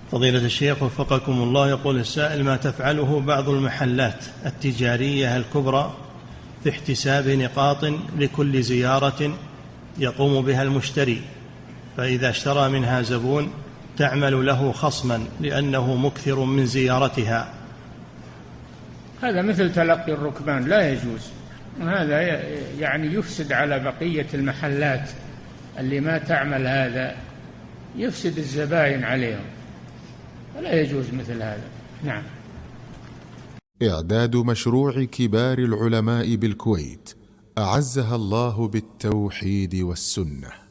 فضيلة الشيخ وفقكم الله، يقول السائل: ما تفعله بعض المحلات التجارية الكبرى في احتساب نقاط لكل زيارة يقوم بها المشتري، فإذا اشترى منها زبون تعمل له خصما لأنه مكثر من زيارتها؟ هذا مثل تلقي الركبان، لا يجوز. هذا يعني يفسد على بقية المحلات اللي ما تعمل هذا، يفسد الزبائن عليهم، ولا يجوز مثل هذا. نعم. إعداد مشروع كبار العلماء بالكويت أعزها الله بالتوحيد والسنة.